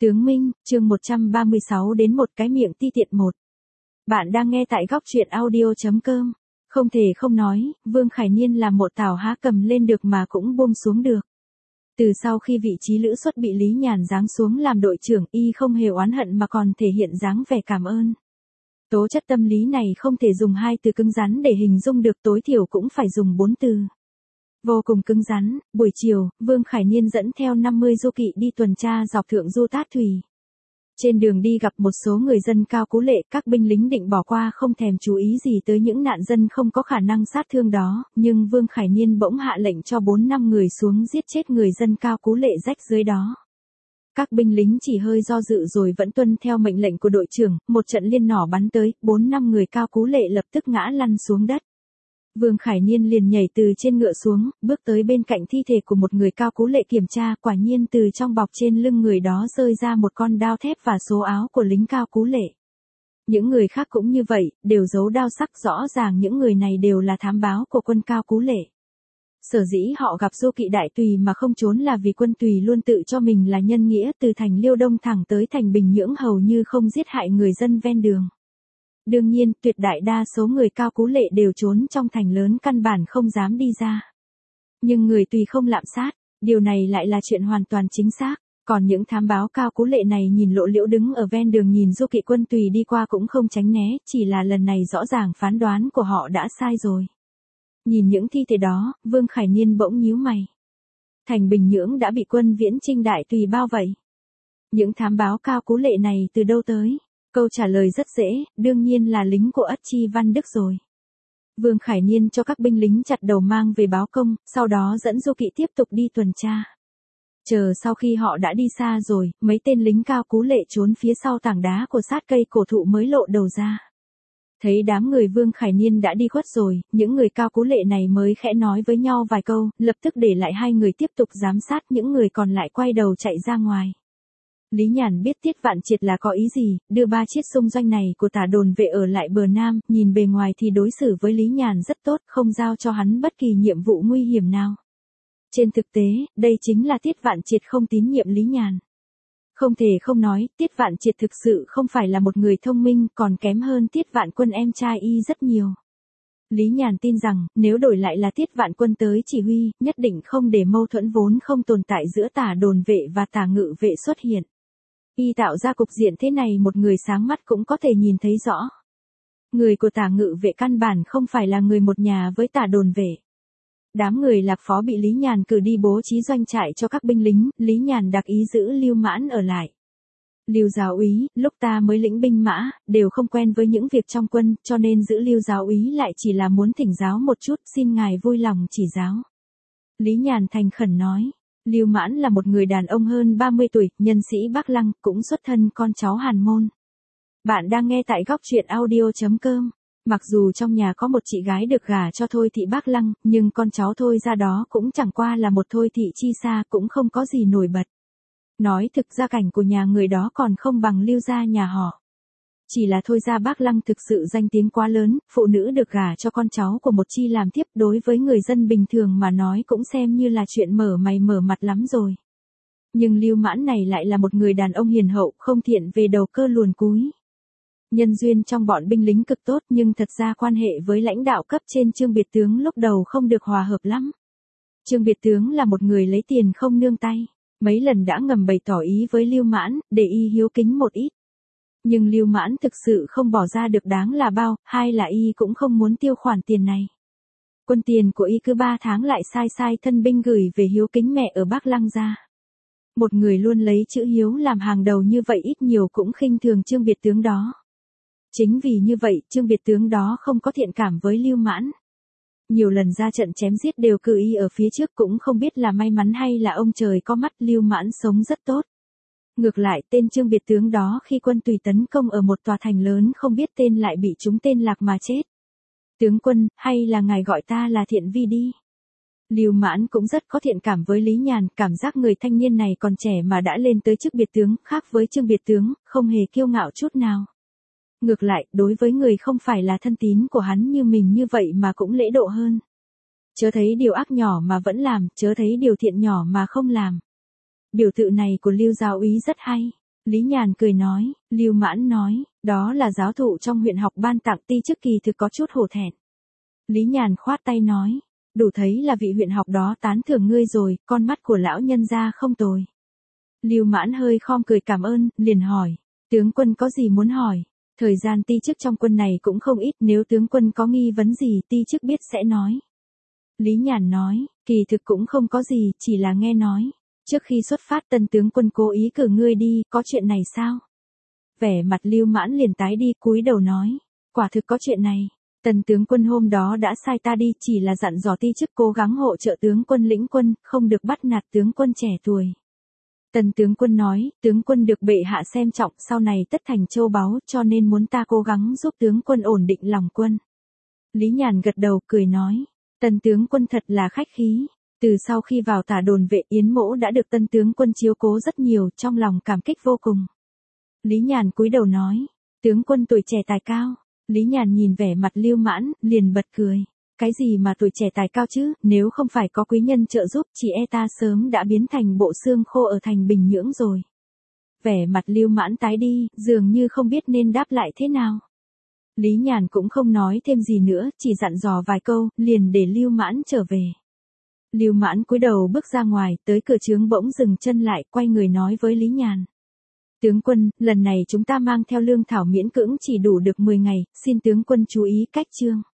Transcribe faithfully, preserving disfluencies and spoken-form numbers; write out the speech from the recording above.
Tướng Minh, chương một trăm ba mươi sáu đến một cái miệng ti tiện một. Bạn đang nghe tại góc truyện audio.com. Không thể không nói, Vương Khải Niên là một tảo há cầm lên được mà cũng buông xuống được. Từ sau khi vị trí lữ xuất bị Lý Nhàn giáng xuống làm đội trưởng, y không hề oán hận mà còn thể hiện dáng vẻ cảm ơn. Tố chất tâm lý này không thể dùng hai từ cứng rắn để hình dung được, tối thiểu cũng phải dùng bốn từ. Vô cùng cứng rắn. Buổi chiều, Vương Khải Niên dẫn theo năm mươi du kỵ đi tuần tra dọc thượng du Tát Thủy. Trên đường đi gặp một số người dân Cao Cú Lệ, các binh lính định bỏ qua không thèm chú ý gì tới những nạn dân không có khả năng sát thương đó, nhưng Vương Khải Niên bỗng hạ lệnh cho bốn năm người xuống giết chết người dân Cao Cú Lệ rách dưới đó. Các binh lính chỉ hơi do dự rồi vẫn tuân theo mệnh lệnh của đội trưởng, một trận liên nỏ bắn tới, bốn năm người Cao Cú Lệ lập tức ngã lăn xuống đất. Vương Khải Niên liền nhảy từ trên ngựa xuống, bước tới bên cạnh thi thể của một người Cao Cú Lệ kiểm tra, quả nhiên từ trong bọc trên lưng người đó rơi ra một con đao thép và số áo của lính Cao Cú Lệ. Những người khác cũng như vậy, đều giấu đao sắc, rõ ràng những người này đều là thám báo của quân Cao Cú Lệ. Sở dĩ họ gặp du kỵ Đại Tùy mà không trốn là vì quân Tùy luôn tự cho mình là nhân nghĩa, từ thành Liêu Đông thẳng tới thành Bình Nhưỡng hầu như không giết hại người dân ven đường. Đương nhiên, tuyệt đại đa số người Cao Cú Lệ đều trốn trong thành lớn, căn bản không dám đi ra. Nhưng người Tùy không lạm sát, điều này lại là chuyện hoàn toàn chính xác. Còn những thám báo Cao Cú Lệ này nhìn lộ liễu đứng ở ven đường nhìn du kỵ quân Tùy đi qua cũng không tránh né, chỉ là lần này rõ ràng phán đoán của họ đã sai rồi. Nhìn những thi thể đó, Vương Khải Niên bỗng nhíu mày. Thành Bình Nhưỡng đã bị quân Viễn Chinh Đại Tùy bao vây. Những thám báo Cao Cú Lệ này từ đâu tới? Câu trả lời rất dễ, đương nhiên là lính của Ất Chi Văn Đức rồi. Vương Khải Niên cho các binh lính chặt đầu mang về báo công, sau đó dẫn du kỵ tiếp tục đi tuần tra. Chờ sau khi họ đã đi xa rồi, mấy tên lính Cao Cú Lệ trốn phía sau tảng đá của sát cây cổ thụ mới lộ đầu ra. Thấy đám người Vương Khải Niên đã đi khuất rồi, những người Cao Cú Lệ này mới khẽ nói với nhau vài câu, lập tức để lại hai người tiếp tục giám sát, những người còn lại quay đầu chạy ra ngoài. Lý Nhàn biết Tiết Vạn Triệt là có ý gì, đưa ba chiếc xung doanh này của Tả Đồn Vệ ở lại bờ Nam, nhìn bề ngoài thì đối xử với Lý Nhàn rất tốt, không giao cho hắn bất kỳ nhiệm vụ nguy hiểm nào. Trên thực tế, đây chính là Tiết Vạn Triệt không tín nhiệm Lý Nhàn. Không thể không nói, Tiết Vạn Triệt thực sự không phải là một người thông minh, còn kém hơn Tiết Vạn Quân em trai y rất nhiều. Lý Nhàn tin rằng, nếu đổi lại là Tiết Vạn Quân tới chỉ huy, nhất định không để mâu thuẫn vốn không tồn tại giữa Tả Đồn Vệ và Tả Ngự Vệ xuất hiện. Y tạo ra cục diện thế này một người sáng mắt cũng có thể nhìn thấy rõ. Người của Tả Ngự Vệ căn bản không phải là người một nhà với Tả Đồn Vệ. Đám người Lạc Phó bị Lý Nhàn cử đi bố trí doanh trại cho các binh lính, Lý Nhàn đặc ý giữ Lưu Mãn ở lại. Lưu giáo úy, lúc ta mới lĩnh binh mã, đều không quen với những việc trong quân, cho nên giữ Lưu giáo úy lại chỉ là muốn thỉnh giáo một chút, xin ngài vui lòng chỉ giáo. Lý Nhàn thành khẩn nói. Lưu Mãn là một người đàn ông hơn ba mươi tuổi, nhân sĩ Bắc Lăng, cũng xuất thân con cháu Hàn Môn. Bạn đang nghe tại góc truyện audio.com. Mặc dù trong nhà có một chị gái được gả cho Thôi thị Bắc Lăng, nhưng con cháu Thôi ra đó cũng chẳng qua là một Thôi thị chi xa, cũng không có gì nổi bật. Nói thực gia cảnh của nhà người đó còn không bằng Lưu gia nhà họ. Chỉ là Thôi gia Bắc Lăng thực sự danh tiếng quá lớn, phụ nữ được gả cho con cháu của một chi làm thiếp đối với người dân bình thường mà nói cũng xem như là chuyện mở mày mở mặt lắm rồi. Nhưng Lưu Mãn này lại là một người đàn ông hiền hậu, không thiện về đầu cơ luồn cúi. Nhân duyên trong bọn binh lính cực tốt, nhưng thật ra quan hệ với lãnh đạo cấp trên Trương Biệt Tướng lúc đầu không được hòa hợp lắm. Trương Biệt Tướng là một người lấy tiền không nương tay, mấy lần đã ngầm bày tỏ ý với Lưu Mãn, để y hiếu kính một ít. Nhưng Lưu Mãn thực sự không bỏ ra được đáng là bao, hai là y cũng không muốn tiêu khoản tiền này. Quân tiền của y cứ ba tháng lại sai sai thân binh gửi về hiếu kính mẹ ở Bắc Lăng ra. Một người luôn lấy chữ hiếu làm hàng đầu như vậy ít nhiều cũng khinh thường Trương Biệt Tướng đó. Chính vì như vậy, Trương Biệt Tướng đó không có thiện cảm với Lưu Mãn. Nhiều lần ra trận chém giết đều cử y ở phía trước, cũng không biết là may mắn hay là ông trời có mắt, Lưu Mãn sống rất tốt. Ngược lại, tên Trương Biệt Tướng đó khi quân Tùy tấn công ở một tòa thành lớn không biết tên lại bị trúng tên lạc mà chết. Tướng quân, hay là ngài gọi ta là Thiện Vi đi. Lưu Mãn cũng rất có thiện cảm với Lý Nhàn, cảm giác người thanh niên này còn trẻ mà đã lên tới chức biệt tướng, khác với Trương Biệt Tướng, không hề kiêu ngạo chút nào. Ngược lại, đối với người không phải là thân tín của hắn như mình như vậy mà cũng lễ độ hơn. Chớ thấy điều ác nhỏ mà vẫn làm, chớ thấy điều thiện nhỏ mà không làm. Biểu tự này của Lưu giáo úy rất hay. Lý Nhàn cười nói, Lưu Mãn nói, đó là giáo thụ trong huyện học ban tặng ti chức kỳ thực có chút hổ thẹn. Lý Nhàn khoát tay nói, đủ thấy là vị huyện học đó tán thưởng ngươi rồi, con mắt của lão nhân gia không tồi. Lưu Mãn hơi khom cười cảm ơn, liền hỏi, tướng quân có gì muốn hỏi? Thời gian ti chức trong quân này cũng không ít, nếu tướng quân có nghi vấn gì ti chức biết sẽ nói. Lý Nhàn nói, kỳ thực cũng không có gì, chỉ là nghe nói. Trước khi xuất phát Tân tướng quân cố ý cử ngươi đi, có chuyện này sao? Vẻ mặt Lưu Mãn liền tái đi, cúi đầu nói, quả thực có chuyện này. Tần tướng quân hôm đó đã sai ta đi, chỉ là dặn dò ti chức cố gắng hỗ trợ tướng quân lĩnh quân, không được bắt nạt tướng quân trẻ tuổi. Tần tướng quân nói, tướng quân được bệ hạ xem trọng, sau này tất thành châu báu, cho nên muốn ta cố gắng giúp tướng quân ổn định lòng quân. Lý Nhàn gật đầu cười nói, tần tướng quân thật là khách khí. Từ sau khi vào tả đồn vệ Yến Mỗ đã được tân tướng quân chiếu cố rất nhiều, trong lòng cảm kích vô cùng. Lý Nhàn cúi đầu nói, tướng quân tuổi trẻ tài cao. Lý Nhàn nhìn vẻ mặt Lưu Mãn, liền bật cười. Cái gì mà tuổi trẻ tài cao chứ, nếu không phải có quý nhân trợ giúp, chị e ta sớm đã biến thành bộ xương khô ở thành Bình Nhưỡng rồi. Vẻ mặt Lưu Mãn tái đi, dường như không biết nên đáp lại thế nào. Lý Nhàn cũng không nói thêm gì nữa, chỉ dặn dò vài câu, liền để Lưu Mãn trở về. Lưu Mãn cúi đầu bước ra ngoài, tới cửa trướng bỗng dừng chân lại, quay người nói với Lý Nhàn. Tướng quân, lần này chúng ta mang theo lương thảo miễn cưỡng chỉ đủ được mười ngày, xin tướng quân chú ý cách chương.